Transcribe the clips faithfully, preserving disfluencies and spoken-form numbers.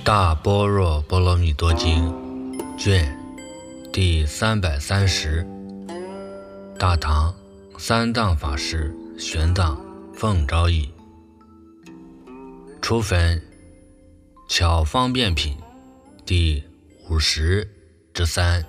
大般若波罗蜜多经卷第三百三十，大唐三藏法师玄奘奉诏译，初分巧方便品第五十之三。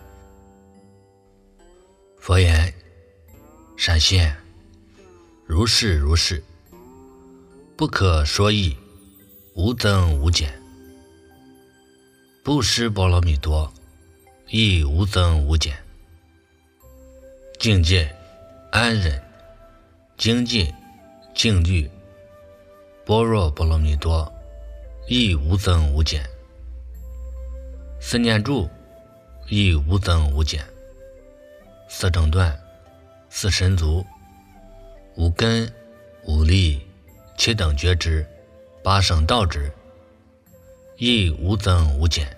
佛言：闪现，如是如是，不可说议，无增无减。布施波罗蜜多，亦无增无减。境界安忍、精进、静虑，般若波罗蜜多，亦无增无减。四念住，亦无增无减。四正断、四神足、五根、五力、七等觉知、八圣道知，亦无增无减。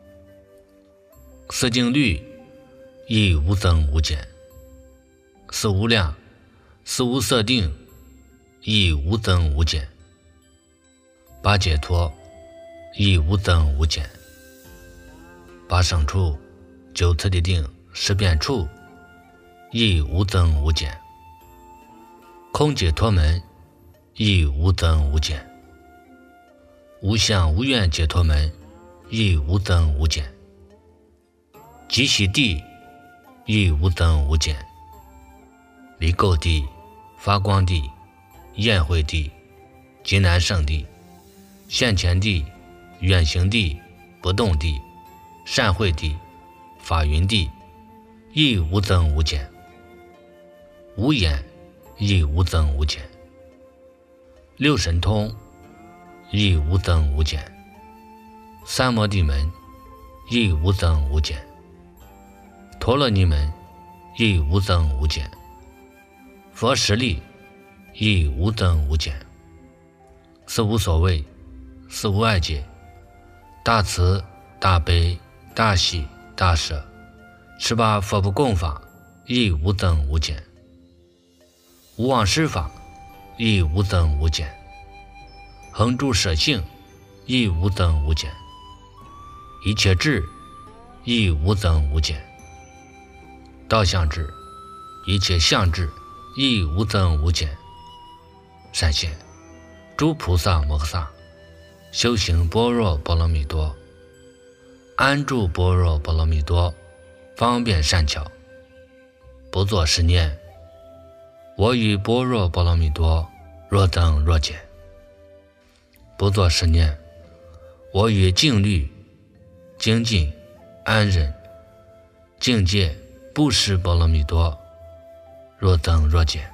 四静虑，亦无增无减。四无量、四无色定，亦无增无减。八解脱，亦无增无减。八胜处、九次第定、十变处，亦无增无减。空解脱门，亦无增无减。无相无愿解脱门，亦无增无减。极喜地，亦无增无减。离垢地、发光地、宴会地、极难胜地、现前地、远行地、不动地、善会地、法云地，亦无增无减。无眼，亦无增无减。六神通，亦无增无减。三摩地门，亦无增无减。陀罗尼门，亦无增无减。佛实力，亦无增无减。四无所谓，四无碍解，大慈、大悲、大喜、大舍，十八佛不共法，亦无增无减。无妄施法，亦无增无减。恒住舍性，亦无增无减。一切智，亦无增无减。道相智，一切相智，亦无增无减。善现，诸菩萨摩诃萨修行般若波罗蜜多，安住般若波罗蜜多，方便善巧，不作是念：我与般若波罗蜜多若增若减。不作是念：我与静虑、精进、安忍、境界、布施波罗蜜多若增若减。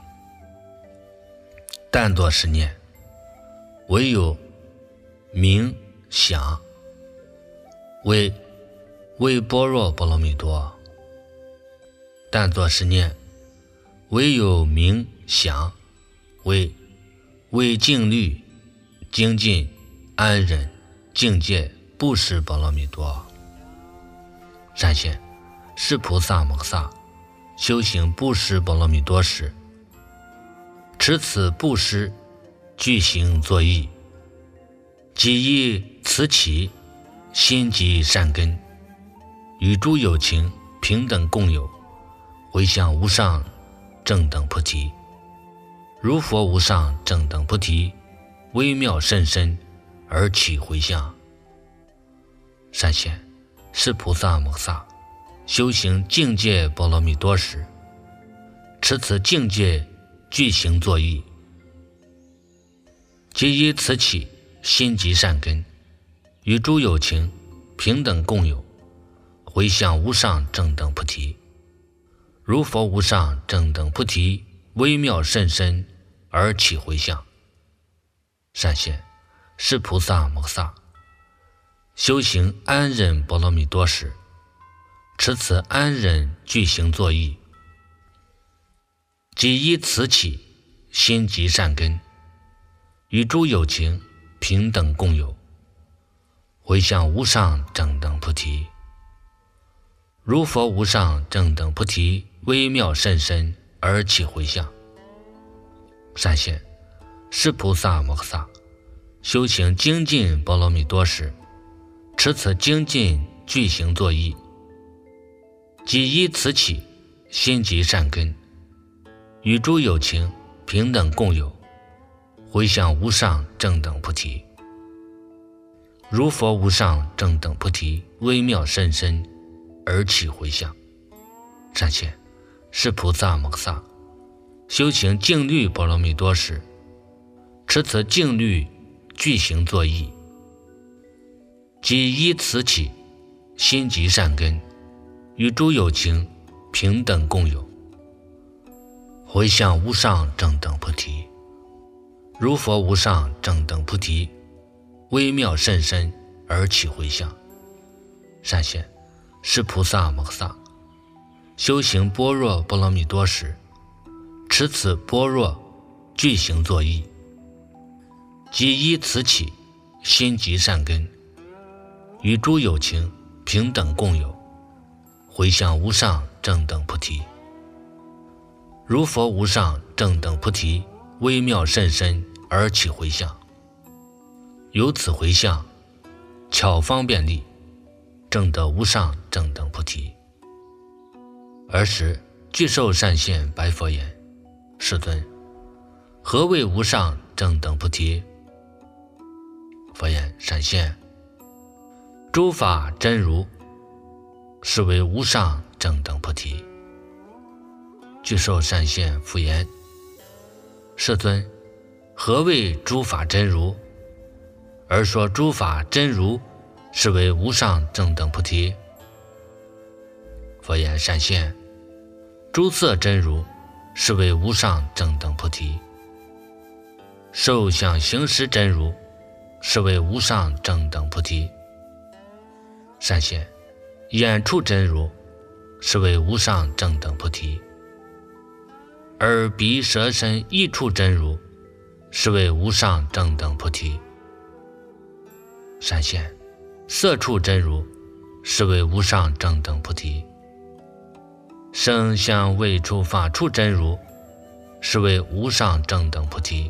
但作是念：唯有名想为为般若波罗蜜多。但作是念：唯有名想为为静虑、精进、安忍、境界、布施波罗蜜多。善现，是菩萨摩诃萨修行布施波罗蜜多时，持此布施具行作意，即以此起心即善根，与诸有情平等共有，回向无上正等菩提。如佛无上正等菩提，微妙甚深而起回向。善现，是菩萨摩诃萨修行境界波罗蜜多时，持此境界具行作意，即以此起心即善根，与诸有情平等共有，回向无上正等菩提。如佛无上正等菩提，微妙甚深而起回向。善现，是菩萨摩诃萨修行安忍波罗蜜多时，持此安忍具行作意，即以此起心即善根，与诸有情平等共有，回向无上正等菩提。如佛无上正等菩提，微妙甚深而起回向。善现，是菩萨摩诃萨修行精进波罗蜜多时， 持此精进具行作意，即依此起，心即善根，与诸有情平等共有，回向无上正等菩提。如佛无上正等菩提微妙甚深而起回向。善现，是菩萨摩诃萨修行净律波罗蜜多时，持此净律具行作意，即依此起，心即善根，与诸有情平等共有，回向无上正等菩提。如佛无上正等菩提微妙甚深而起回向。善现，是菩萨摩诃萨修行般若波罗蜜多时，持此般若具行作意，即依此起，心即善根，与诸有情平等共有，回向无上正等菩提。如佛无上正等菩提微妙甚深而起回向。由此回向，巧方便利，证得无上正等菩提。尔时具受善现白佛言：世尊，何谓无上正等菩提？佛言：善现，诸法真如，是为无上正等菩提。具受善现复言：世尊，何谓诸法真如？而说诸法真如是为无上正等菩提。佛言：善现，诸色真如是为无上正等菩提。受想行识真如是为无上正等菩提。善现，眼处真如是为无上正等菩提。耳鼻舌身意处真如是为无上正等菩提。善现，色处真如是为无上正等菩提。声香味触法处真如是为无上正等菩提。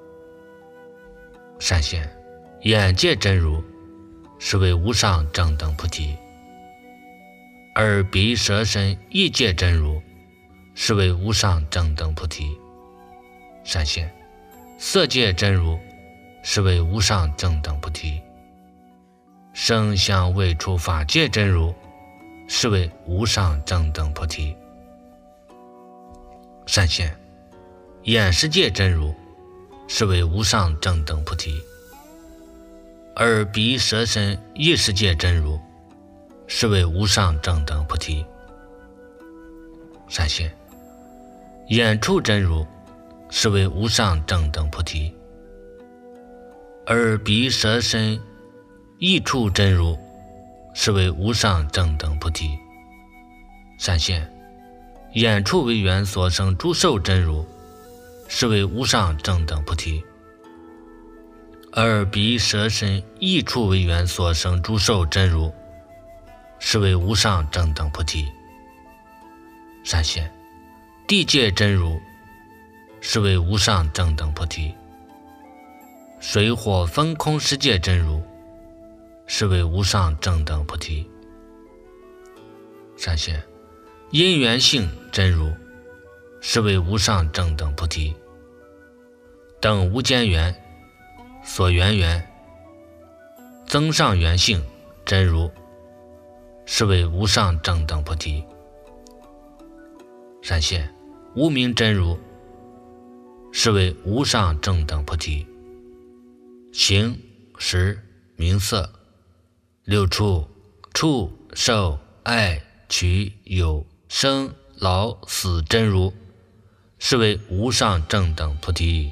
善现，眼界真如是为无上正等菩提。耳鼻舌身意界真如是为无上正等菩提。善现，色界真如是为无上正等菩提。声香味触法界真如是为无上正等菩提。善现，眼识界真如是为无上正等菩提。耳鼻舌身意识界真如是为无上正等菩提。善现，眼处真如是为无上正等菩提。耳鼻舌身意处真如是为无上正等菩提。善现，眼处为缘所生诸受真如是为无上正等菩提。耳鼻舌身意处为缘所生诸受真如是为无上正等菩提。善现，地界真如是为无上正等菩提。水火风空世界真如是为无上正等菩提。善现，因缘性真如是为无上正等菩提。等无间缘所缘缘增上缘性真如是为无上正等菩提。善现，无明真如是为无上正等菩提。形识名色六处触受爱取有生老死真如是为无上正等菩提。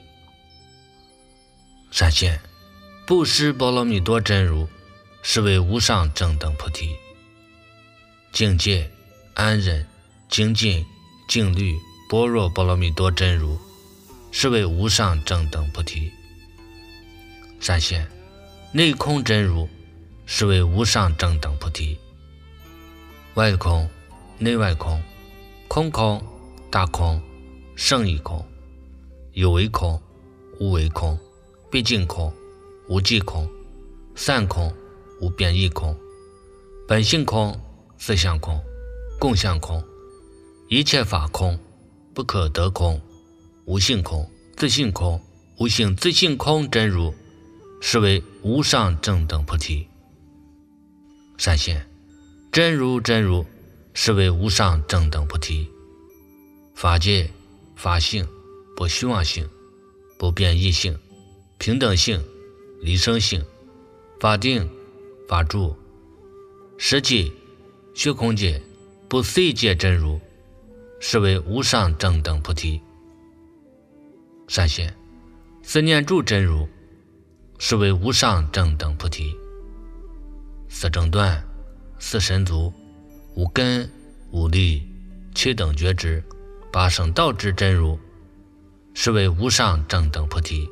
善现，布施波罗蜜多真如是为无上正等菩提。境界安忍精进净律般若波罗蜜多真如是为无上正等菩提。善现，内空真如是为无上正等菩提。外空内外空空空大空胜义空有为空无为空毕竟空无际空散空无变异空，本性空，思想空，共相空，一切法空，不可得空，无性空，自性空，无性自性空真如，是为无上正等菩提。善现，真如真如，是为无上正等菩提。法界法性，不虚妄性，不变异性，平等性，离生性，法定法住，实际虚空界不思议界真如，是为无上正等菩提。善现，思念住真如，是为无上正等菩提。四正断，四神足，五根五力，七等觉知，八圣道之真如，是为无上正等菩提。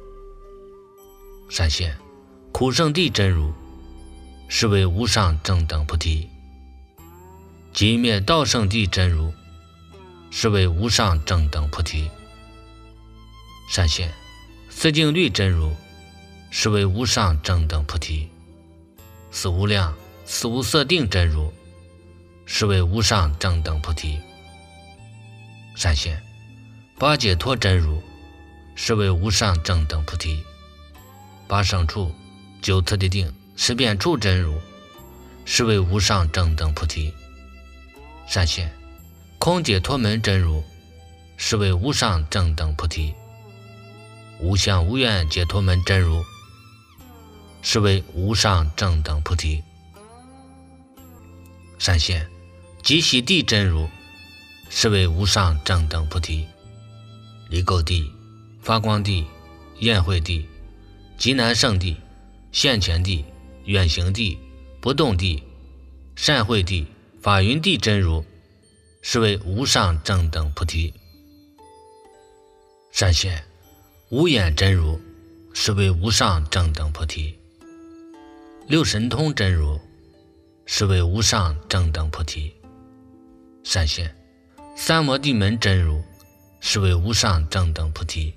善现，苦圣地真如，是为无上正等菩提。寂灭道圣地真如，是为无上正等菩提。善现，四净律真如，是为无上正等菩提。四无量四无色定真如，是为无上正等菩提。善现，八解脱真如，是为无上正等菩提。八圣处九次第定十变处真如，是为无上正等菩提。善现，空解脱门真如，是为无上正等菩提。无相无愿解脱门真如，是为无上正等菩提。善现，极喜地真如，是为无上正等菩提。离垢地、发光地、宴会地、极难胜地、现前地、远行地、不动地、善会地、法云地真如，是为无上正等菩提。善现，无眼真如，是为无上正等菩提。六神通真如，是为无上正等菩提。善现，三摩地门真如，是为无上正等菩提。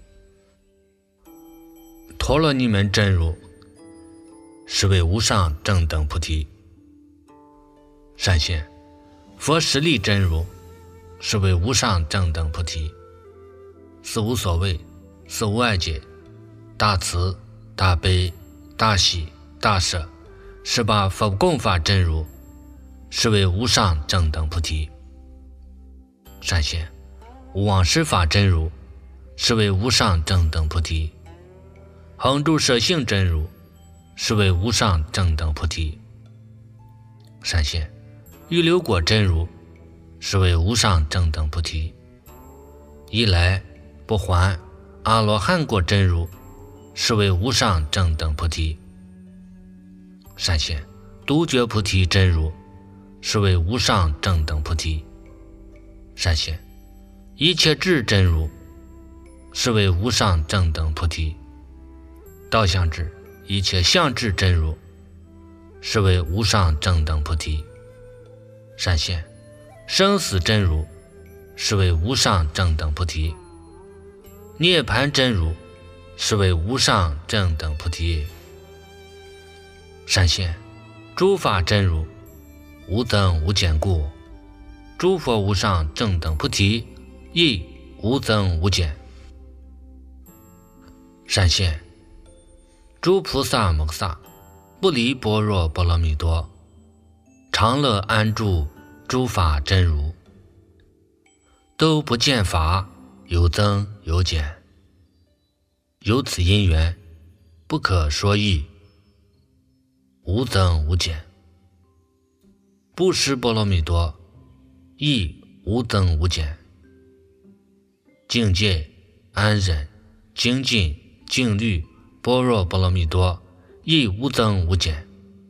陀罗尼门真如，是为无上正等菩提。善现，佛实力真如，是为无上正等菩提。四无所谓，四无碍解，大慈大悲大喜大舍，十八佛供法真如，是为无上正等菩提。善现，无妄施法真如，是为无上正等菩提。恒住舍性真如，是为无上正等菩提。善现，预流果真如，是为无上正等菩提。一来不还阿罗汉果真如，是为无上正等菩提。善现，独觉菩提真如，是为无上正等菩提。善现，一切智真如，是为无上正等菩提。道相智一切相智真如，是为无上正等菩提。善现，生死真如，是为无上正等菩提。涅盘真如，是为无上正等菩提。善现，诸法真如，无增无减故，诸佛无上正等菩提，亦无增无减。善现，诸菩萨摩诃不离般若波罗蜜多，常乐安住诸法真如，都不见法有增有减，由此因缘不可说义，无增无减。不施波罗蜜多，亦无增无减。境界安忍精进静虑般若波罗蜜多，亦无增无减。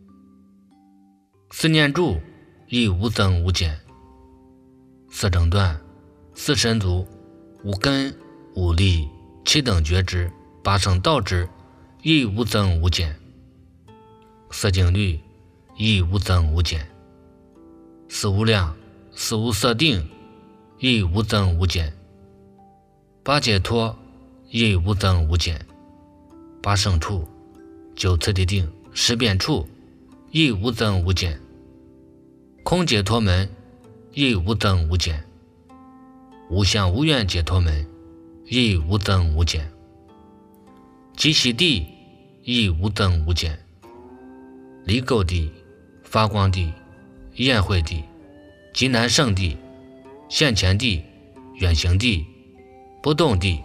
四念住亦无增无减。四正断四神足五根五力七等觉知八圣道之，亦无增无减。四净律亦无增无减。四无量四无色定亦无增无减。八解脱亦无增无减。八圣处九次第定十变处亦无增无减；空解脱门亦无增无减；无相无愿解脱门亦无增无减；极喜地亦无增无减；离垢地、发光地、宴会地、极难胜地、现前地、远行地、不动地、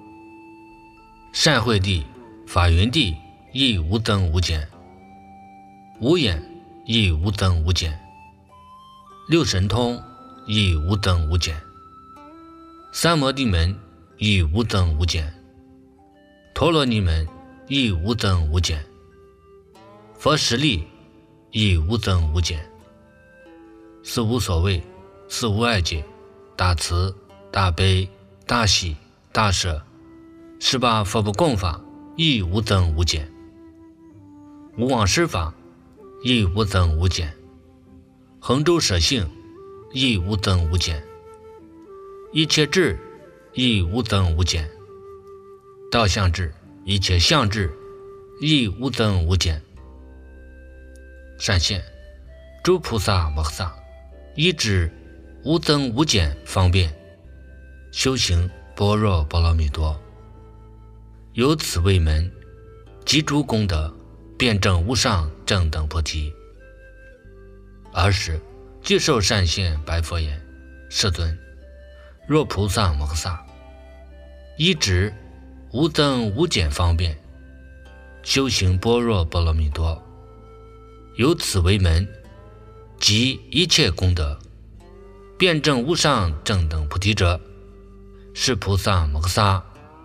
善会地、法云地亦无增无减；无眼亦无增无减；六神通亦无增无减；三摩地门亦无增无减；陀罗尼门亦无增无减；佛实力亦无增无减；四无所谓、四无碍解、大慈、大悲、大喜、大舍，十八佛不共法亦无增无减；无妄施法亦无增无减；恒周舍性亦无增无减；一切智亦无增无减；道相智、一切相智亦无增无减。善现诸菩萨摩诃萨依止无增无减方便修行般若波罗蜜多，由此为门，集诸功德，遍证无上正等菩提。尔时具受善现白佛言：世尊，若菩萨摩诃萨依止无增无减方便修行般若波罗蜜多，由此为门，集一切功德，遍证无上正等菩提者，是菩萨摩诃萨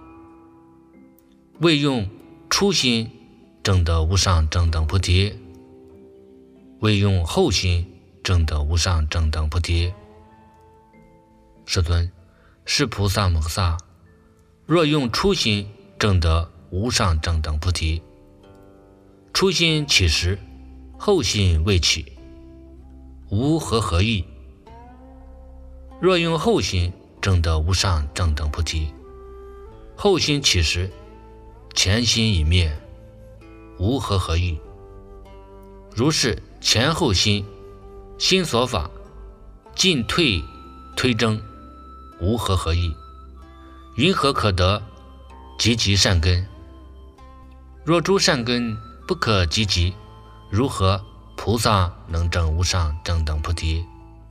为用初心证得无上正等菩提，为用后心证得无上正等菩提。世尊，是菩萨摩诃萨若用初心证得无上正等菩提，初心起时，后心未起，无和合意；若用后心证得无上正等菩提，后心起时，前心已灭，无和合意。如是前后心心所法进退推征，无和合意，云何可得积极善根？若诸善根不可积极，如何菩萨能证无上正等菩提？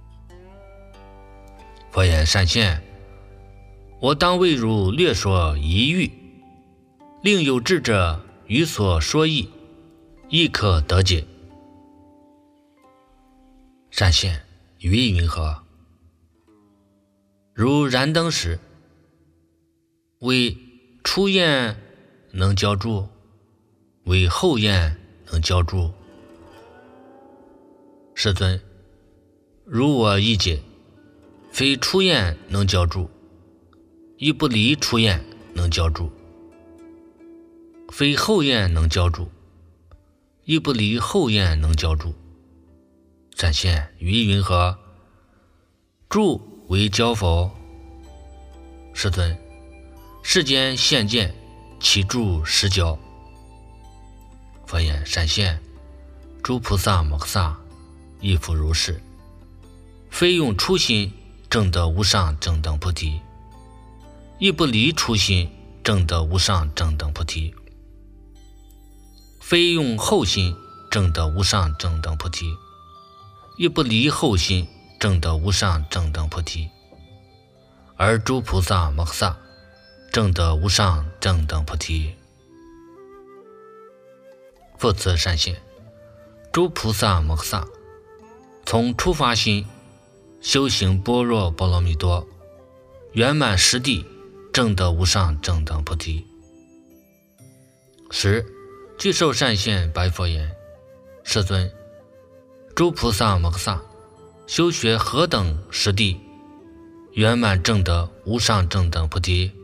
佛言：善现，我当为汝略说一喻，令有智者于所说义，亦可得解。善现，语意云何？如燃灯时，为初焰能浇筑，为后焰能浇筑。世尊，如我意解，非初焰能浇筑，亦不离初焰能浇筑；非后焰能浇筑，亦不离后焰能浇筑。善现，语意云何？筑为浇否？世尊，世间现见，其筑实浇。佛言：善现，诸菩萨摩诃萨亦复如是，非用初心证得无上正等菩提，亦不离初心证得无上正等菩提；非用后心证得无上正等菩提，亦不离后心证得无上正等菩提。而诸菩萨摩诃萨证得无上正等菩提。复次善现，诸菩萨摩诃萨从初发心修行般若波罗蜜多，圆满十地证得无上正等菩提。十具受善现白佛言：世尊，诸菩萨摩诃萨修学何等十地，圆满证得无上正等菩提？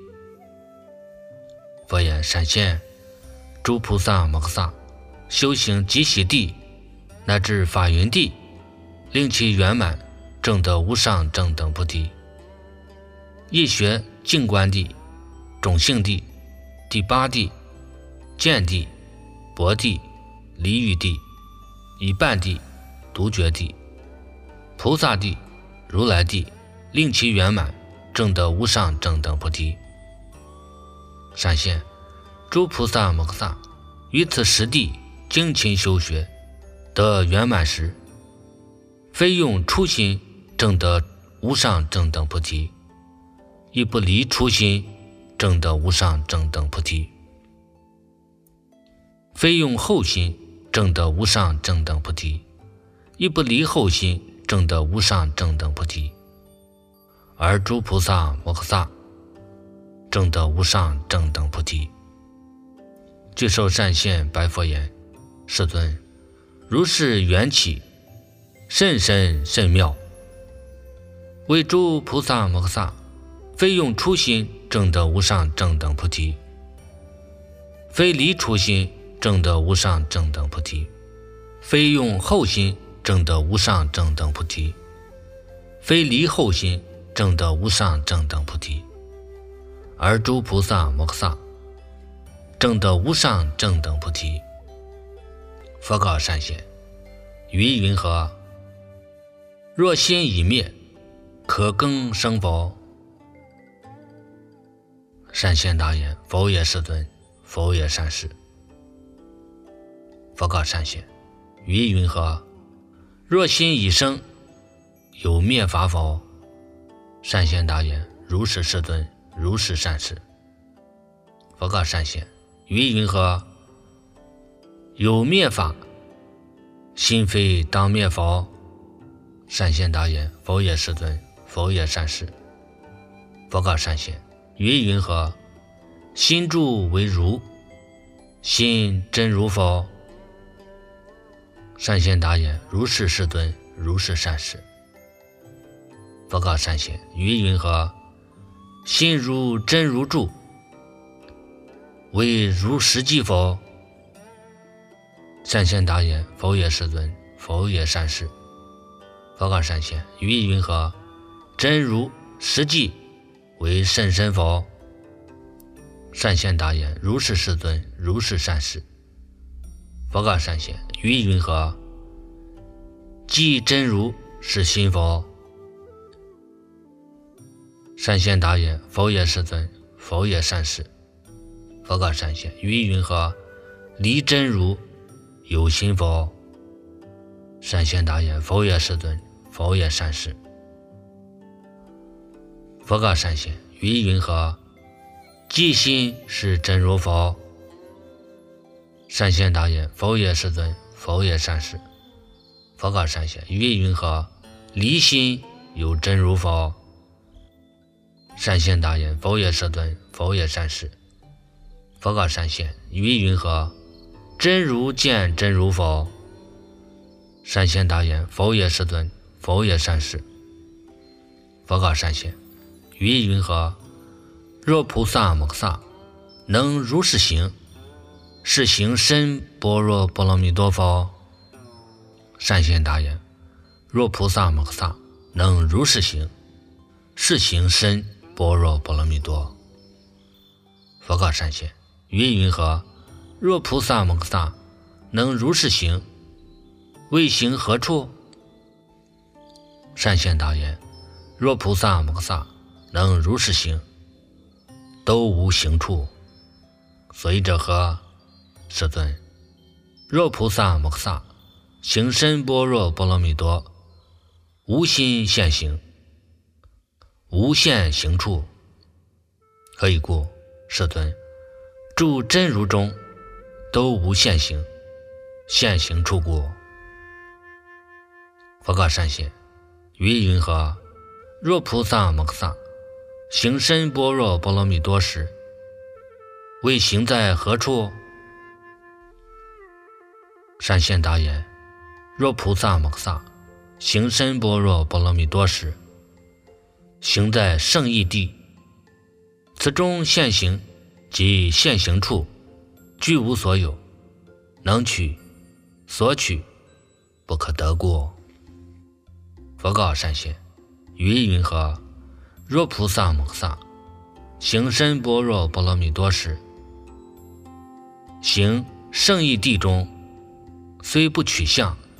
佛言：善现，诸菩萨摩诃萨修行极喜地乃至法云地，令其圆满证得无上正等菩提。亦学净观地、种性地、第八地、见地、薄地、离欲地、 以半地、独觉地、菩萨地、如来地，令其圆满，证得无上正等菩提。善现，诸菩萨摩诃萨于此十地精勤修学，得圆满时，非用初心证得无上正等菩提，亦不离初心证得无上正等菩提，非用后心证得无上正等菩提，亦不离后心证得无上正等菩提。而诸菩萨摩诃萨证得无上正等菩提。具受善现白佛言：世尊，如是缘起甚深甚妙，为诸菩萨摩诃萨非用初心证得无上正等菩提，非离初心证得无上正等菩提，非用后心证得无上正等菩提，非离后心证得无上正等菩提。而诸菩萨摩诃萨证得无上正等菩提。佛告善现：于云何？若心已灭，可更生否？善现答言：否也，世尊，否也，善士。佛告善现：于云何？若心已生，有灭法否？善现答言：如是，世尊，如是，善士。佛告善现：于云何？有灭法，心非当灭否？善现答言：否也，世尊，否也，善士。佛告善现：于云何？心住为如，心真如否？善现答言：如是，世尊，如是，善士。佛告善现：于云何？心如真如住，为如实际否？善现答言：否也，世尊，否也，善士。佛告善现：于云何？真如实际为甚深否？善现答言：如是，世尊，如是，善士。佛告善现：于云何？即真如是心否？善现答言：否也，世尊，否也，善士。佛告善现：于云何？离真如有心否？善现答言：否也，世尊，否也，善士。佛告善现：于云何？即心是真如否？善现答言：否也，世尊，否也，善士。佛告善现：于云何？离心有真如否？善现答言：否也，世尊，否也，善士。佛告善现：于云何？真如见真如否？善现答言：否也，世尊，否也，善士。佛告善现：于云何？若菩萨摩诃萨能如是行，是行深般若波罗蜜多否？善现答言：若菩萨摩诃萨能如是行，是行深般若波罗蜜多。佛告善现：于云何？若菩萨摩诃萨能如是行，为行何处？善现答言：若菩萨摩诃萨能如是行，都无行处。所以者何？世尊，若菩萨摩诃萨行深般若波罗蜜多，无心现行，无现行处。何以故？世尊，住真如中都无现行，现行处故。佛告善现：于云何？若菩萨摩诃萨行深般若波罗蜜多时，为行在何处？善现答言：若菩萨摩诃萨行深般若波罗蜜多时，行在圣义地，此中现行及现行处俱无所有，能取所取不可得故。佛告善现：于云何？若菩萨摩诃萨行深般若波罗蜜多时，行圣义地中虽不取相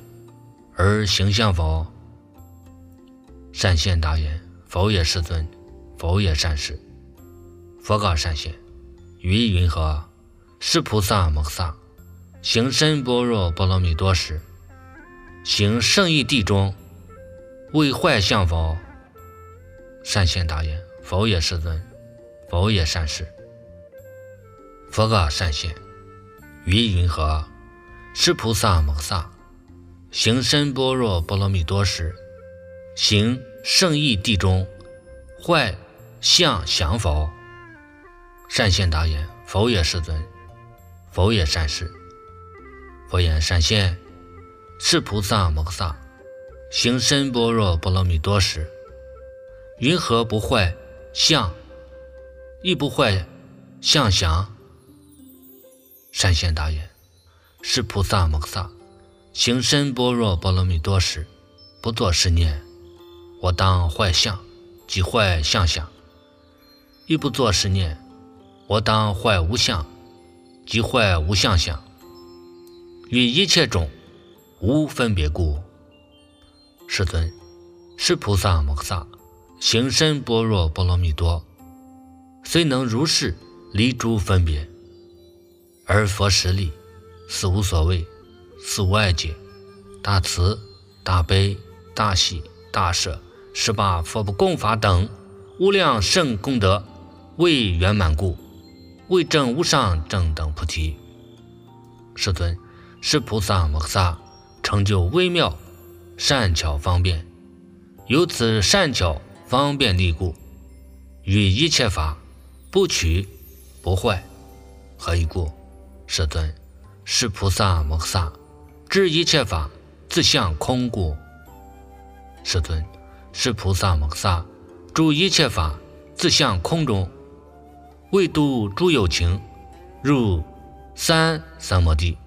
而行相否？善现答言：否也，世尊，否也，善士。佛告善现：于云何？是菩萨摩诃萨行深般若波罗蜜多时，行圣义地中，为坏相否？善现答言：否也，世尊，否也，善士。佛告善现：于云何？是菩萨摩诃萨行深般若波罗蜜多时，行圣义地中，坏相想否？善现答言：否也，世尊，否也，善士。佛言：善现，是菩萨摩诃萨行深般若波罗蜜多时，云何不坏相，亦不坏相想？善现答言：是菩萨摩诃萨行深般若波罗蜜多时，不作是念：我当坏相，即坏相想；亦不作是念：我当坏无相，即坏无相想。与一切种无分别故。世尊，是菩萨摩诃萨行深般若波罗蜜多，虽能如是离诸分别，而佛实力，是无所谓，是无碍解，大慈大悲大喜大舍十八佛不共法等无量圣功德未圆满故，为证无上正等菩提。世尊，是菩萨摩诃萨成就微妙善巧方便，由此善巧方便力故，于一切法不取不坏。何以故？世尊，是菩萨摩诃萨知一切法自相空故。世尊，是菩萨摩诃萨住一切法自相空中，为度诸有情，入三三摩地，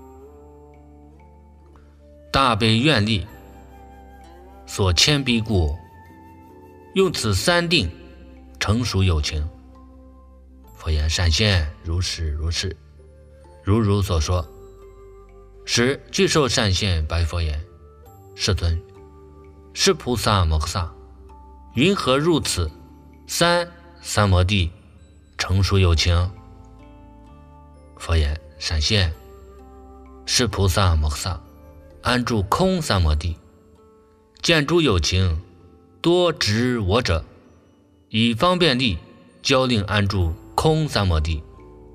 大悲愿力所牵逼故，用此三定成熟有情。佛言：善现，如是如是，如如所说。时具受善现白佛言：世尊，是菩萨摩诃萨云何入此三三摩地成熟有情？佛言：善现，是菩萨摩诃萨安住空三摩地，见诸有情多执我者，以方便力教令安住空三摩地。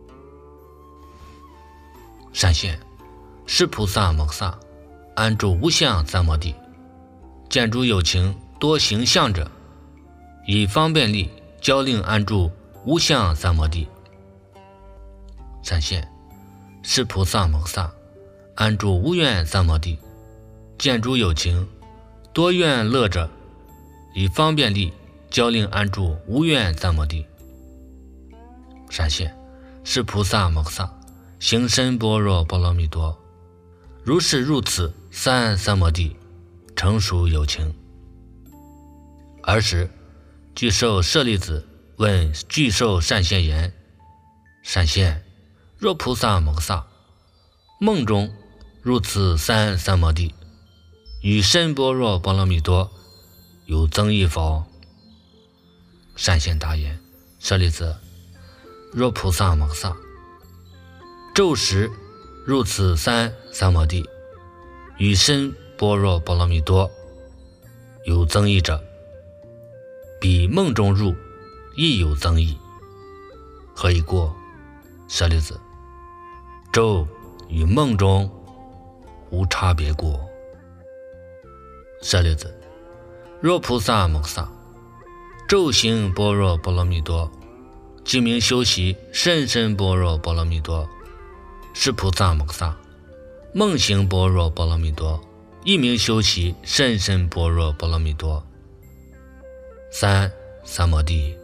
善现，是菩萨摩诃萨安住无相三摩地，见诸有情多行相者，以方便力教令安住无相三摩地。善现，是菩萨摩诃萨安住无愿三摩地，见诸有情多愿乐者，以方便力教令安住无愿三摩地。善现，是菩萨摩诃萨行深般若波罗蜜多，如是入此三三摩地成熟有情。尔时具受舍利子问具受善现言：善现，若菩萨摩诃萨梦中入此三三摩地，与深般若波罗蜜多有增益否？善现答言：舍利子，若菩萨摩诃萨昼时入此三三摩地，与深般若波罗蜜多有增益者，比梦中入亦有增益。何以故？舍利子，昼与梦中无差别故。舍利子，若菩萨摩诃萨昼行般若波罗蜜多，即名修习甚深般若波罗蜜多。是菩萨摩诃萨梦行般若波罗蜜多，亦名修习甚深般若波罗蜜多。三三摩地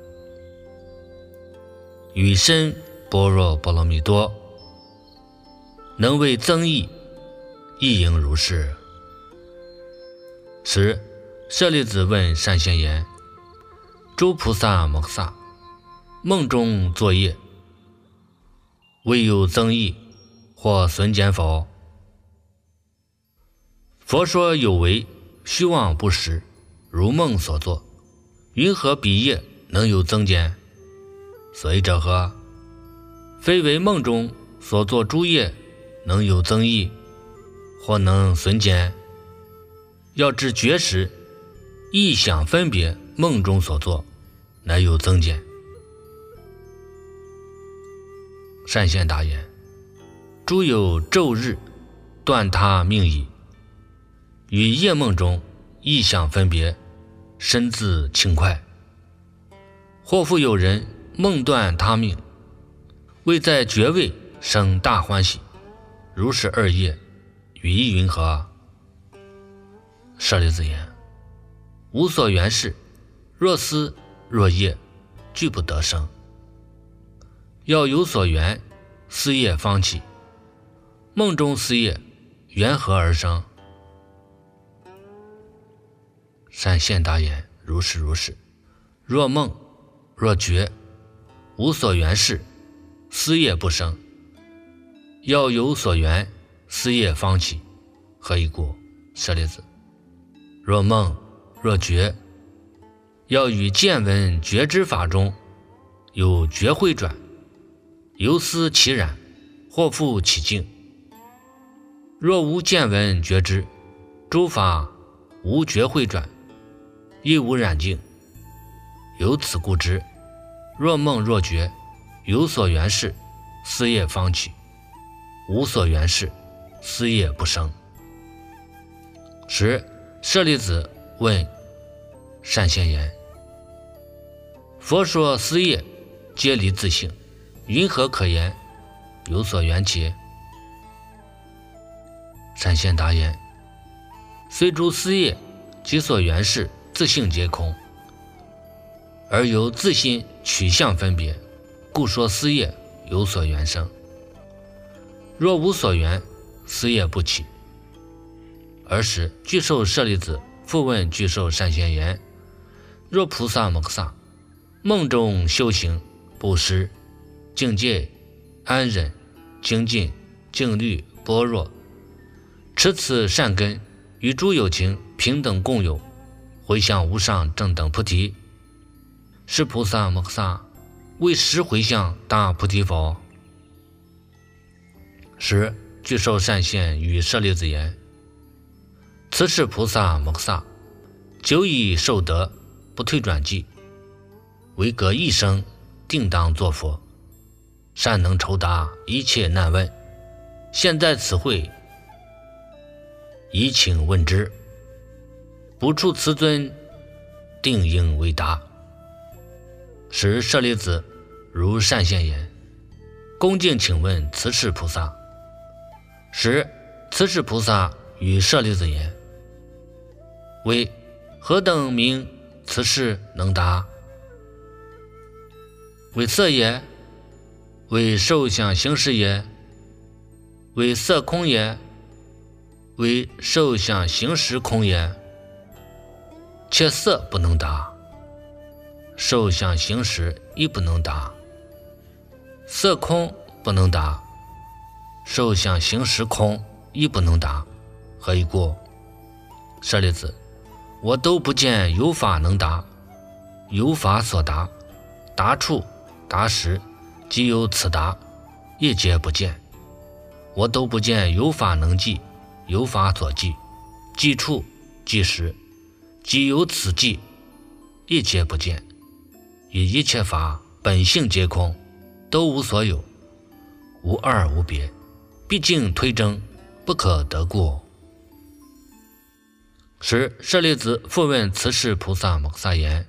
与深般若波罗蜜多能为增益，亦应如是。时舍利子问善现言：诸菩萨摩诃萨梦中作业，未有增益或损减否？ 佛说有为，虚妄不实，如梦所作，云何彼业能有增减？所以者何？非为梦中所作诸业能有增益，或能损减。要知觉时，意想分别梦中所作，乃有增减。善现大言：诸有昼日，断他命矣。于夜梦中意想分别，身自轻快。或复有人梦断他命，为在觉位生大欢喜，如是二业，与意云何？舍利子言：无所缘事，若思若业，俱不得生。要有所缘，思业方起。梦中思业，缘何而生？善现大言：如是如是。若梦若觉，无所缘事，思业不生。要有所缘，思业方起。何以故？舍利子：若梦若觉，要与见闻觉知法中有觉慧转，由思其然，或复其境。若无见闻觉知，诸法无觉慧转，亦无染净。由此故知，若梦若觉，有所缘事，思业方起；无所缘事，思业不生。时舍利子问善现言：佛说思业皆离自性，云何可言有所缘起？善现答言：虽诸思业及所缘事自性皆空，而由自心取相分别，故说思业有所缘生。若无所缘，思业不起。尔时具受舍利子复问具受善现言：若菩萨摩诃萨梦中修行布施、境界、安忍、精进、静虑、般若，持此善根，与诸有情平等共有，回向无上正等菩提，是菩萨摩诃萨为实回向大菩提否？时具受善现与舍利子言：此是菩萨摩诃萨久已受得，不退转计，唯隔一生定当作佛，善能酬答一切难问。现在此会，宜请问之，不处此尊，定应为答。时舍利子如善现言：恭敬请问此世菩萨。时此世菩萨与舍利子言：为何等名此世能答？为色也？为受想行识也？为色空也？为受想行识空也？且色不能答，受想行识亦不能答，色空不能答，受想行识空亦不能答。何以故？舍利子：我都不见有法能答，有法所答，答处答时，即有此答，亦皆不见。我都不见有法能记，有法所记，记处记时，即有此记，亦皆不见。以一切法本性皆空，都无所有，无二无别，毕竟推证，不可得过。时舍利子复问此世菩萨摩诃萨言：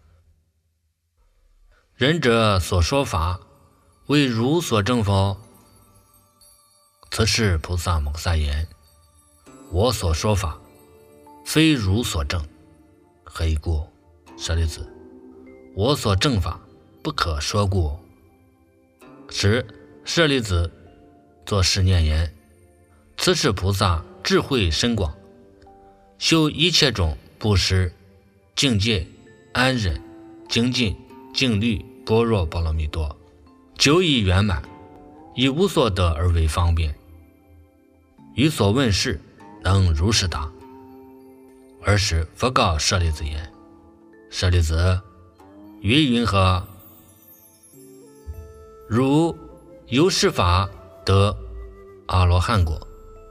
仁者所说法，为汝所证否？此世菩萨摩诃萨言：我所说法，非汝所证。何以故？舍利子：我所证法，不可说故。时舍利子作是念言：此世菩萨智慧深广，修一切种布施、境界、安忍、精进、静虑、般若波罗蜜多，久已圆满，以无所得而为方便。于所问事， 能如是答。尔时佛告舍利子言：舍利子，云云何？如有是法得阿罗汉果，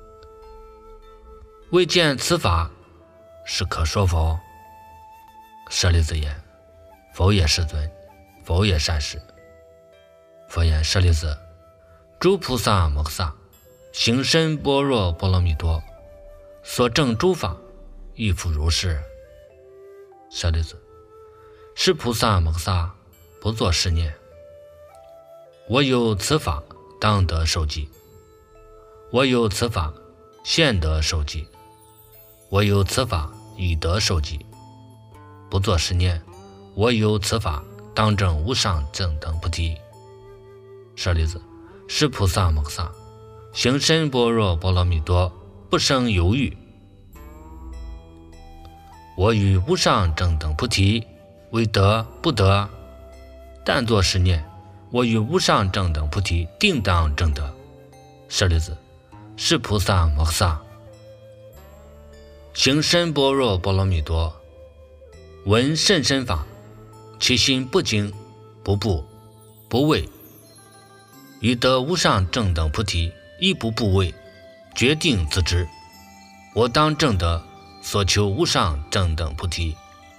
未见此法，是可说否？舍利子言：否也，世尊，否也，善士。佛言：舍利子，诸菩萨摩诃萨行深般若波罗蜜多所证诸法，亦复如是。舍利子，是菩萨摩诃萨不作是念：我有此法，当得受记；我有此法，现得受记；我有此法，已得受记。不作是念：我有此法，当证无上正等菩提。舍利子，是菩萨摩诃萨行深般若波罗蜜多，不生犹豫。我与无上正等菩提，为得不得？但作是念：我与无上正等菩提，定当证得。舍利子，是菩萨摩诃萨行深般若波罗蜜多，闻甚深法，其心不惊不怖不畏，于得无上正等菩提，亦不怖畏，决定自知，我当证得所求无上正等菩提。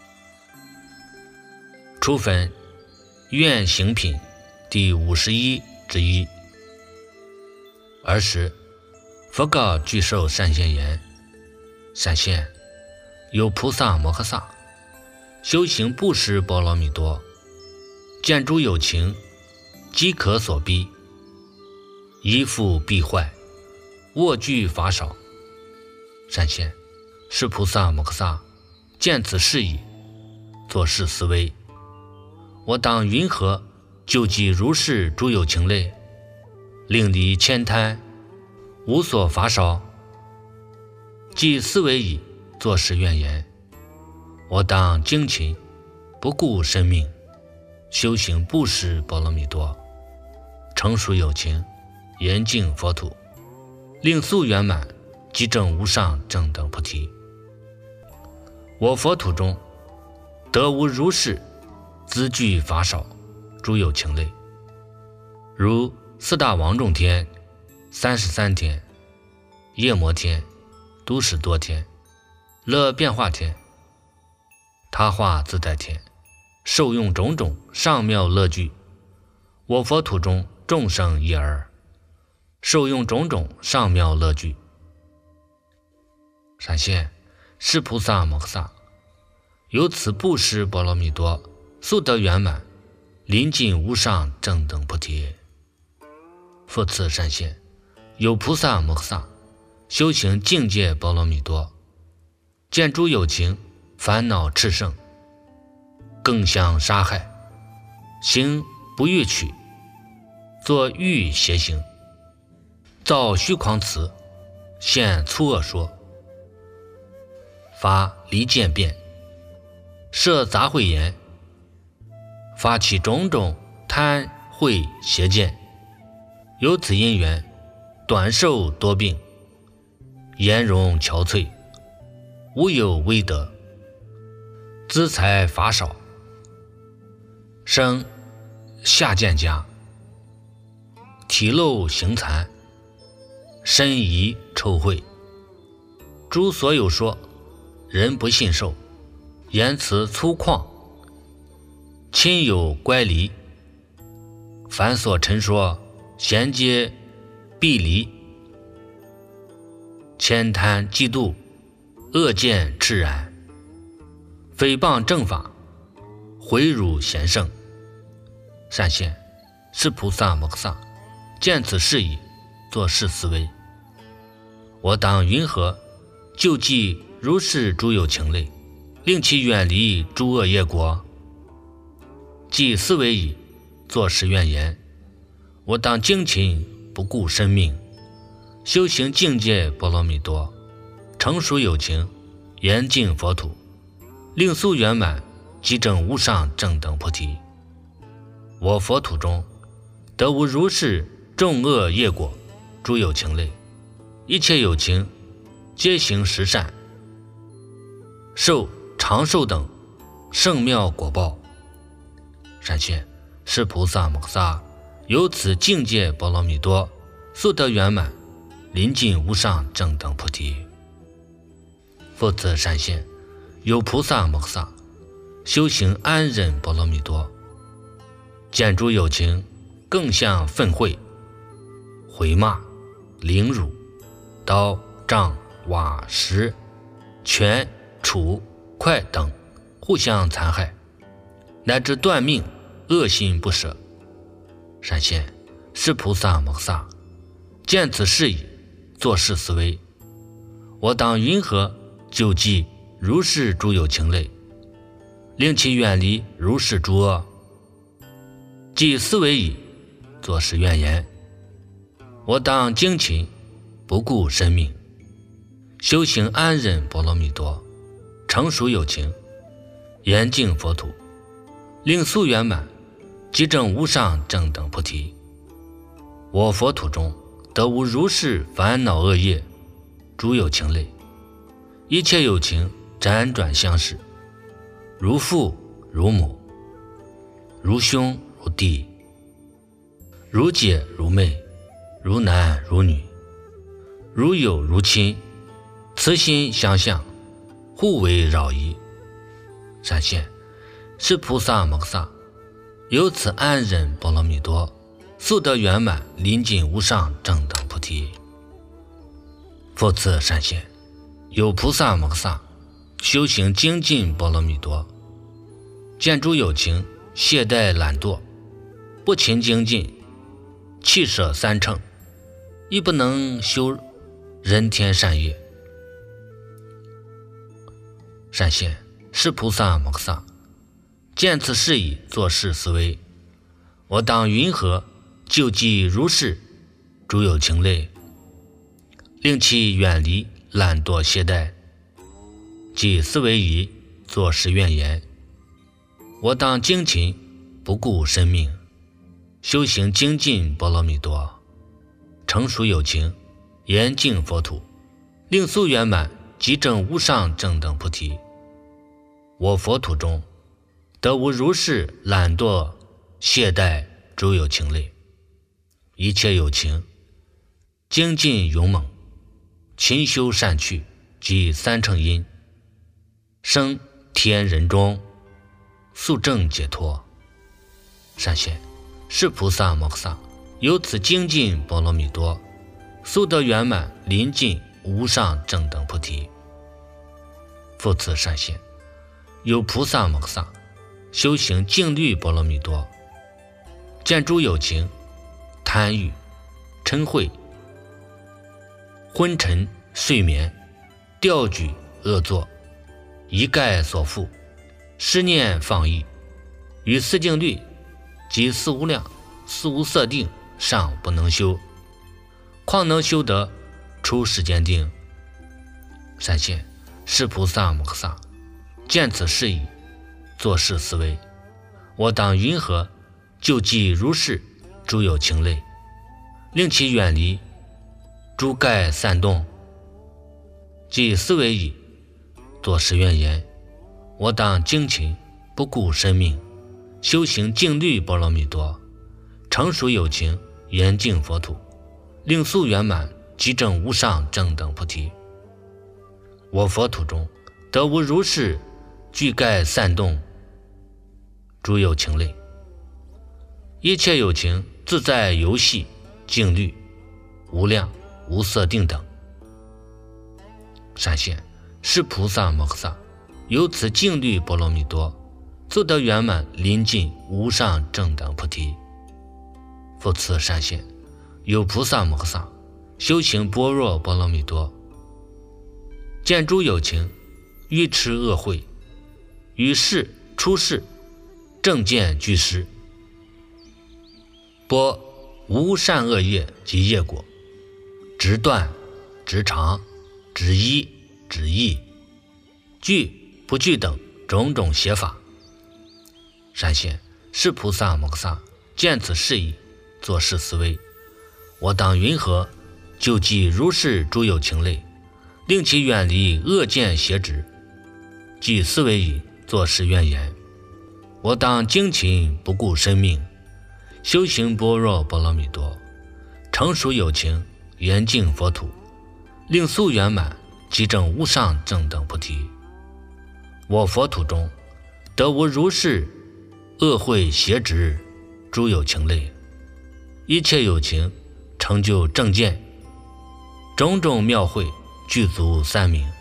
初分愿行品第五十一之一。尔时佛告具寿善现言：善现，有菩萨摩诃萨修行布施波罗蜜多，见诸有情饥渴所逼，衣服必坏，卧具乏少。善现，是菩萨摩诃萨见此事矣，作是思维：我当云何救济如是诸有情类，令离慳贪，无所乏少？既思维矣，作是愿言：我当精勤，不顾生命，修行布施波罗蜜多，成熟有情，严净佛土，令速圆满，即证无上正等菩提。我佛土中得无如是资具乏少诸有情类，如四大王众天、三十三天、夜摩天、都史多天、乐变化天、他化自在天，受用种种上妙乐具。我佛土中众生一儿，受用种种上妙乐具。善现，是菩萨摩诃萨由此布施波罗蜜多，速得圆满，临近无上正等菩提。复次善现，有菩萨摩诃萨修行境界波罗蜜多，见诸有情烦恼炽盛，更想杀害，行不欲取，作欲邪行，造虚诳词，现粗恶说，发离间辩，设杂秽言，发起种种贪恚邪见，由此因缘，短寿多病，颜容憔悴，无有威德，资财乏少，生下贱家，体露形残，身遗臭秽，诸所有说，人不信受，言辞粗犷，亲友乖离，凡所陈说，咸皆必离，悭贪嫉妒，恶见炽然，诽谤正法，毁辱贤圣。善现，是菩萨摩诃萨见此事矣，作是思维：我当云何救济如是诸有情类，令其远离诸恶业果？既思维矣，作是愿言：我当精勤，不顾生命，修行境界波罗蜜多，成熟有情，严净佛土，令速圆满，即证无上正等菩提。我佛土中得无如是众恶业果诸有情类，一切有情皆行十善，受长寿等圣妙果报。善现，是菩萨摩诃萨由此境界波罗蜜多，速得圆满，临近无上正等菩提。复次善现，有菩萨摩诃萨修行安忍波罗蜜多，见诸有情更向愤恚、毁骂、凌辱、刀、杖、瓦、石、拳、杵、筷等互相残害，乃至断命，恶心不舍。善现，是菩萨摩诃萨见此事已，作是思维：我当云何救济如是诸有情类，令其远离如是诸恶？即思维已，作是愿言：我当精勤，不顾生命，修行安忍波罗蜜多，成熟有情，严净佛土，令速圆满，即证无上正等菩提。我佛土中得无如是烦恼恶业诸有情类，一切有情辗转相视，如父如母，如兄如弟，如姐如妹，如男如女，如友如亲，慈心相向，互为扰夷。善现，是菩萨摩诃萨由此安忍波罗蜜多，速得圆满，临近无上正等菩提。复次善现，有菩萨摩诃萨修行精进波罗蜜多，见诸有情懈怠懒惰，不勤精进，弃舍三乘，亦不能修人天善业。善现，是菩萨摩诃萨见此事已，作是思维：我当云何救济如是诸有情类，令其远离懒惰懈怠？即思维已，作是愿言：我当精勤，不顾生命，修行精进波罗蜜多，成熟有情，严净佛土，令速圆满，即证无上正等菩提。我佛土中得无如是懒惰懈怠诸有情类，一切有情精进勇猛，勤修善趣及三乘因，生天人中，速证解脱。善现，是菩萨摩诃萨由此精进波罗蜜多，速得圆满，临近无上正等菩提。复次善现，有菩萨摩诃萨修行静虑波罗蜜多，见诸有情贪欲、嗔恚、昏沉睡眠、调举恶作，一概所缚，思念放逸，与四静虑及四无量、四无色定尚不能修，况能修得出世间定？善现，是菩萨摩诃萨见此事已，作是思维：我当云何救济如是诸有情类，令其远离诸盖散动？即思维已，作是愿言：我当精勤，不顾生命，修行静虑波罗蜜多，成熟有情，严净佛土，令速圆满，即证无上正等菩提。我佛土中得无如是具盖散动诸有情类，一切有情自在游戏静虑无量无色定等。善现，是菩萨摩诃萨由此静虑波罗蜜多，速得圆满，临近无上正等菩提。复次善现，有菩萨摩诃萨修行般若波罗蜜多，见诸有情愚痴恶慧，于世出世正见俱失，播无善恶业及业果，直断直长直依直义具不具等种种邪法。善现，是菩萨摩诃萨见此事已，作是思维：我当云何救济如是诸有情类， 令其远离恶见邪执，即思维矣，作是怨言。我当精勤不顾生命，修行般若波罗蜜多，成熟有情，严净佛土，令速圆满，即证无上正等菩提。我佛土中得无如是恶慧邪执诸有情类，一切有情成就正见，种种妙慧具足三明。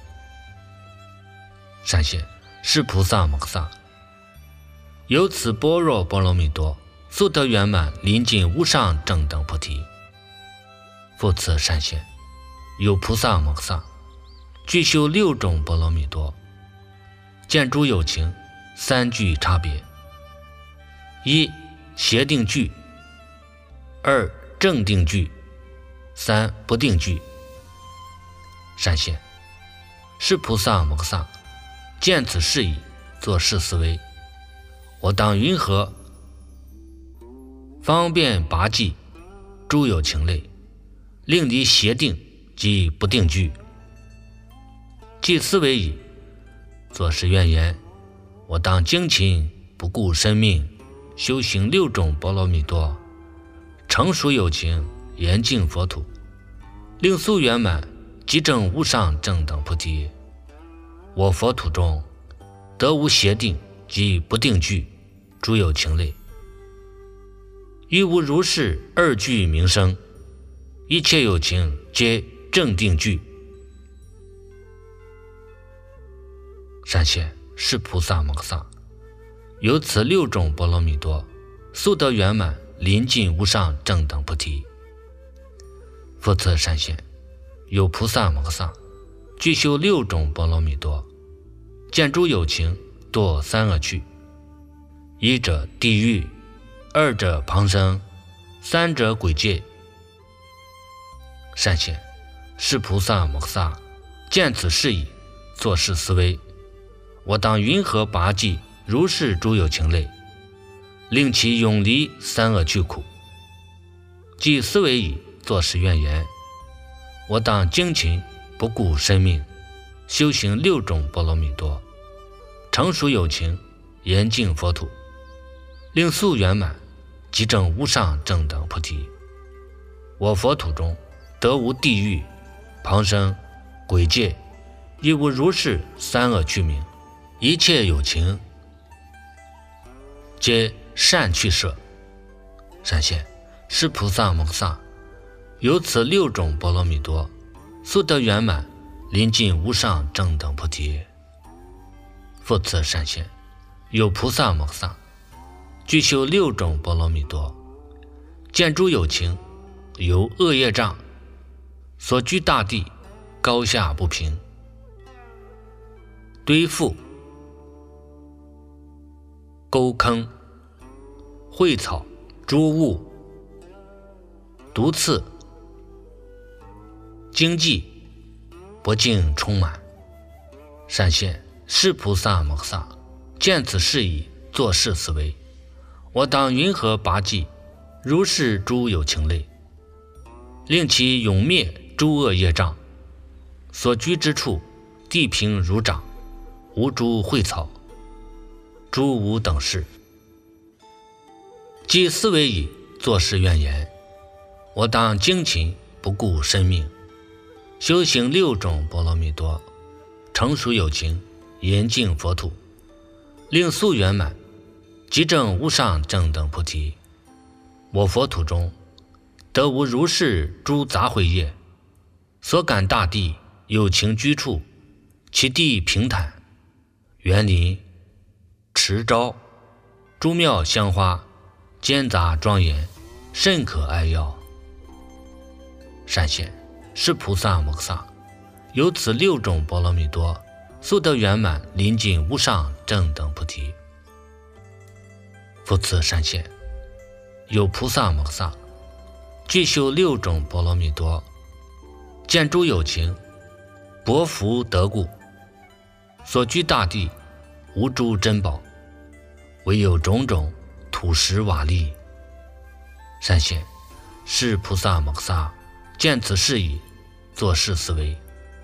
善现，是菩萨摩诃萨，由此般若波罗蜜多，速得圆满，临近无上正等菩提。复次善现，有菩萨摩诃萨，具修六种波罗蜜多，见诸有情三句差别：一、邪定句；二、正定句；三、不定句。善现，是菩萨摩诃萨，见此事矣，作是思维：我当云何方便拔济诸有情类，令离邪定及不定句。即思维矣，作是愿言：我当精勤不顾生命，修行六种波罗蜜多，成熟有情，严净佛土，令速圆满，即证无上正等菩提。我佛土中得无邪定及不定句诸有情类，亦无如是二句名声，一切有情皆正定句。善现，是菩萨摩诃萨，由此六种波罗蜜多，速得圆满，临近无上正等菩提。复次善现，有菩萨摩诃萨，具修六种波罗蜜多，见诸有情堕三恶趣：一者地狱，二者旁生，三者鬼界。善现，是菩萨摩诃萨，见此事矣，作是思维：我当云何拔济如是诸有情类，令其永离三恶趣苦。即思维矣，作是愿言：我当精勤不顾生命，修行六种波罗蜜多，成熟有情，严净佛土，令速圆满，即证无上正等菩提。我佛土中得无地狱、旁生、鬼界，亦无如是三恶趣名，一切有情皆善趣舍。善现，是菩萨摩诃萨，由此六种波罗蜜多，速得圆满，临近无上正等菩提。复次善现，有菩萨摩诃萨，具修六种波罗蜜多，见诸有情由恶业障所居大地，高下不平，堆覆、沟坑、秽草、诸物、毒刺、荆棘，不净充满。善现，是菩萨摩诃萨，见此事矣，作是思维：我当云何拔济如是诸有情类，令其永灭诸恶业障，所居之处地平如掌，无诸秽草、诸无等事。即思维矣，作是愿言：我当精勤不顾生命，修行六种波罗蜜多，成熟有情，严净佛土，令速圆满，即证无上正等菩提。我佛土中得无如是诸杂秽业，所感大地有情居处，其地平坦，园林、池沼、诸妙香花，间杂庄严，甚可爱要。善现，是菩萨摩诃萨，由此六种波罗蜜多，速得圆满，临近无上正等菩提。复次善现，有菩萨摩诃萨，具修六种波罗蜜多，见诸有情薄福得故，所居大地无诸珍宝，唯有种种土石瓦砾。善现，是菩萨摩诃萨，见此事矣，作是思维：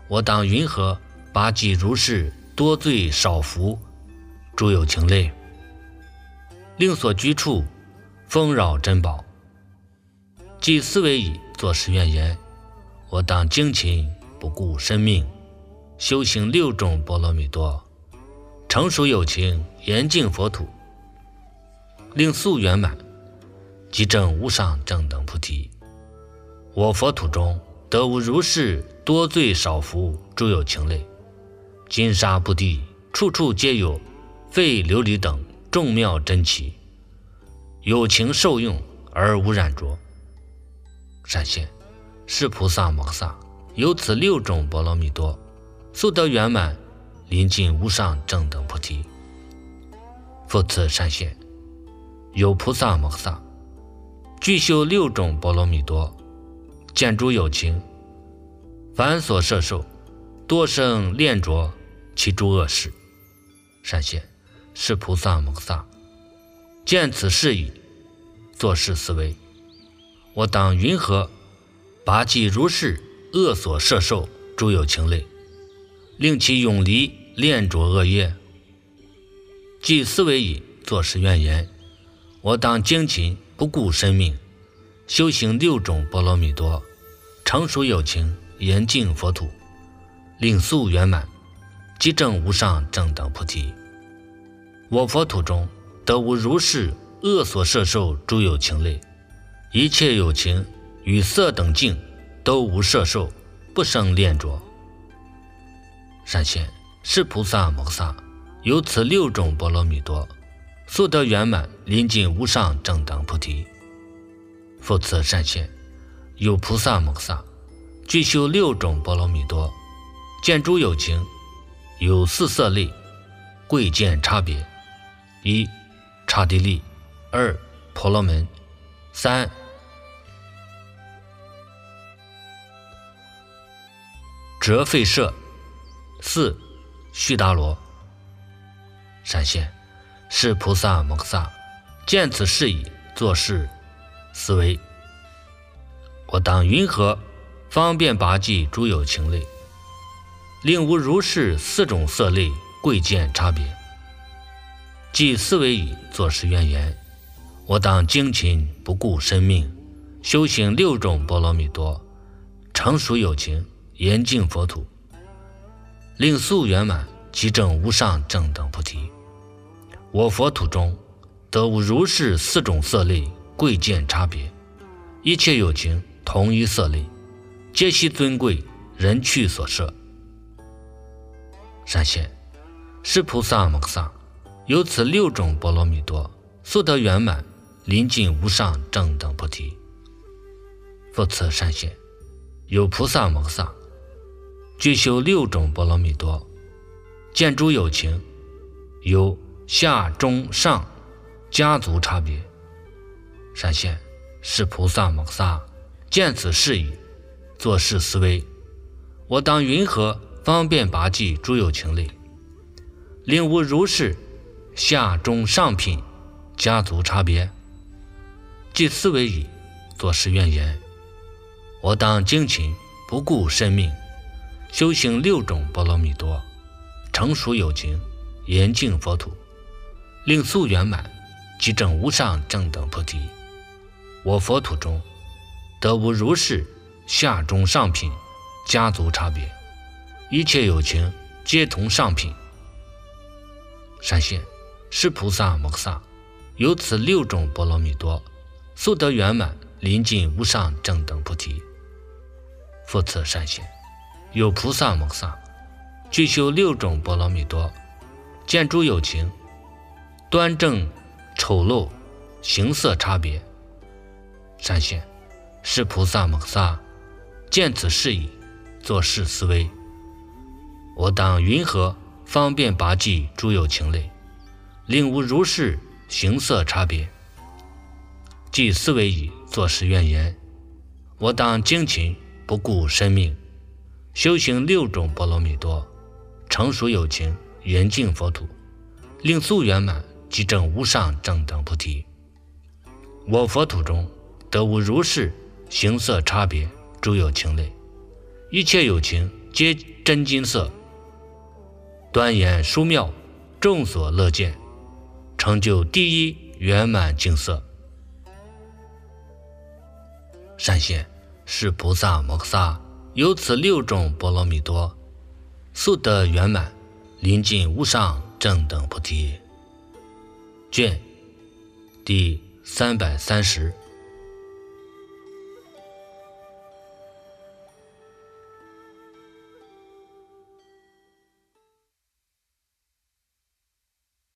我当云何八济如是多罪少福，诸有情类，令所居处丰饶珍宝。即思维已，作是愿言：我当精勤不顾生命，修行六种波罗蜜多，成熟有情，严净佛土，令速圆满，即证无上正等菩提。我佛土中得无如是多罪少福，诸有情类，金沙布地，处处皆有废琉璃等众妙珍奇，有情受用而无染着。善现，是菩萨摩诃萨有此六种波罗蜜多，速得圆满，临近无上正等菩提。复次善现，有菩萨摩诃萨具修六种波罗蜜多，见诸有情凡所摄受，多生恋着其诸恶事。善现，是菩萨摩诃萨见此事已，作是思维：我当云何拔济如是恶所摄受诸有情类，令其永离恋着恶业。即思维已，作是愿言：我当精勤不顾生命，修行六种波罗蜜多，成熟有情，严净佛土，令速圆满，即证无上正等菩提。我佛土中得无如是恶所摄受诸有情类，一切有情与色等境都无摄受，不生恋着。善现，是菩萨摩诃萨有此六种波罗蜜多，速得圆满，临近无上正等菩提。复次善现，有菩萨摩诃萨具修六种波罗蜜多，见诸有情有四色类，贵贱差别：一、刹帝利；二、婆罗门；三、折吠舍；四、须达罗。善现，是菩萨摩诃萨见此事已，作是思维：我当云何方便拔济诸有情类，令无如是四种色类贵贱差别。即思维已，作是愿言：我当精勤不顾生命，修行六种波罗蜜多，成熟有情，严净佛土，令速圆满，即证无上正等菩提。我佛土中得无如是四种色类贵贱差别，一切有情同一色类，皆悉尊贵，人趣所摄。善现，是菩萨摩诃萨有此六种波罗蜜多，速得圆满，临近无上正等菩提。复次善现，有菩萨摩诃萨具修六种波罗蜜多，见诸有情有下中上家族差别。善现，是菩萨摩诃萨见此事已，作是思维：我当云何方便拔济诸有情类，令无如是下中上品家族差别。即思维已，作是愿言：我当精勤不顾生命，修行六种波罗蜜多，成熟有情，严净佛土，令速圆满，即证无上正等菩提。我佛土中得无如是下中上品家族差别，一切有情皆同上品。善现，是菩萨摩诃萨有此六种波罗蜜多，速得圆满，临近无上正等菩提。复次善现，有菩萨摩诃萨具修六种波罗蜜多，见诸有情端正丑陋，形色差别。善现，是菩萨摩诃萨见此事已，作是思维：我当云何方便拔济诸有情类，令无如是形色差别。即思维已，作是愿言：我当精勤不顾生命，修行六种波罗蜜多，成熟有情，严净佛土，令速圆满，即证无上正等菩提。我佛土中得无如是形色差别诸有情类，一切有情皆真金色，端严殊妙，众所乐见，成就第一圆满净色。善现是菩萨摩诃萨有此六种波罗蜜多，速得圆满，临近无上正等菩提。卷第三百三十。